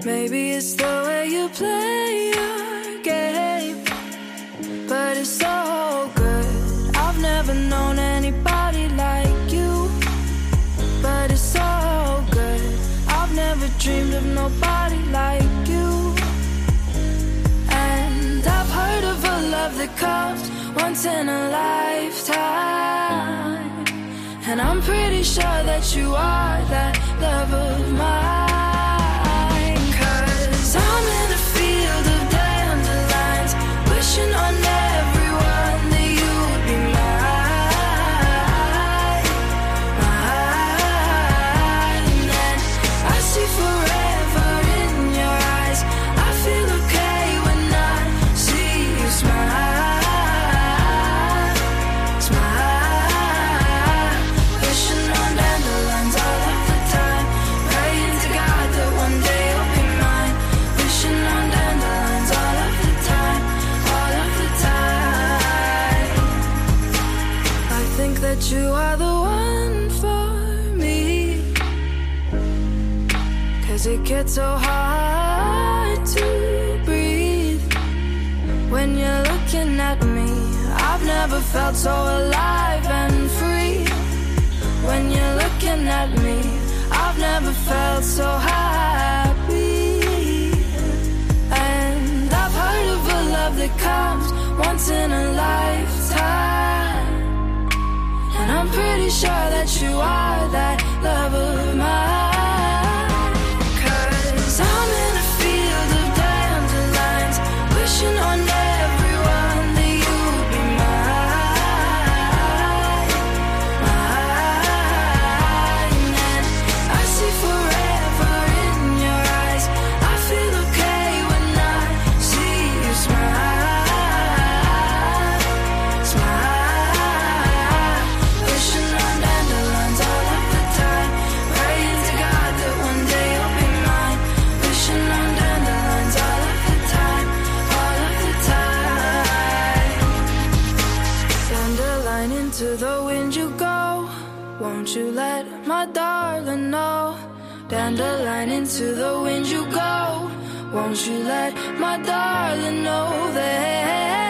Maybe it's the way you play your game, but it's so good. I've never known anybody like you, but it's so good. I've never dreamed of nobody like you. And I've heard of a love that comes once in a lifetime, and I'm pretty sure that you are that love of mine. 'Cause I'm in a field of dandelions, wishing on everyone that you'd be mine, mine. And I see forever in your eyes. I feel okay when I see you smile, smile. Wishing on dandelions all of the time, praying to God that one day you'll be mine. Wishing on dandelions all of the time, all of the time. I think that you are the one for me, 'cause it gets so hard to breathe when you're looking at me. I've never felt so alive and free. When you're looking at me, I've never felt so happy. And I've heard of a love that comes once in a lifetime, and I'm pretty sure that you are that love of mine. 'Cause I'm in a field of dandelions, wishing on everyone that you'd be mine, mine. And I see forever in your eyes. I feel okay when I see you smile, smile. Wishing on dandelions all of the time, praying to God that one day you'll be mine. Wishing on dandelions all of the time, all of the time. Dandelion, into the wind you go. Won't you let my darling know? Dandelion, into the wind you go. Won't you let my darling know that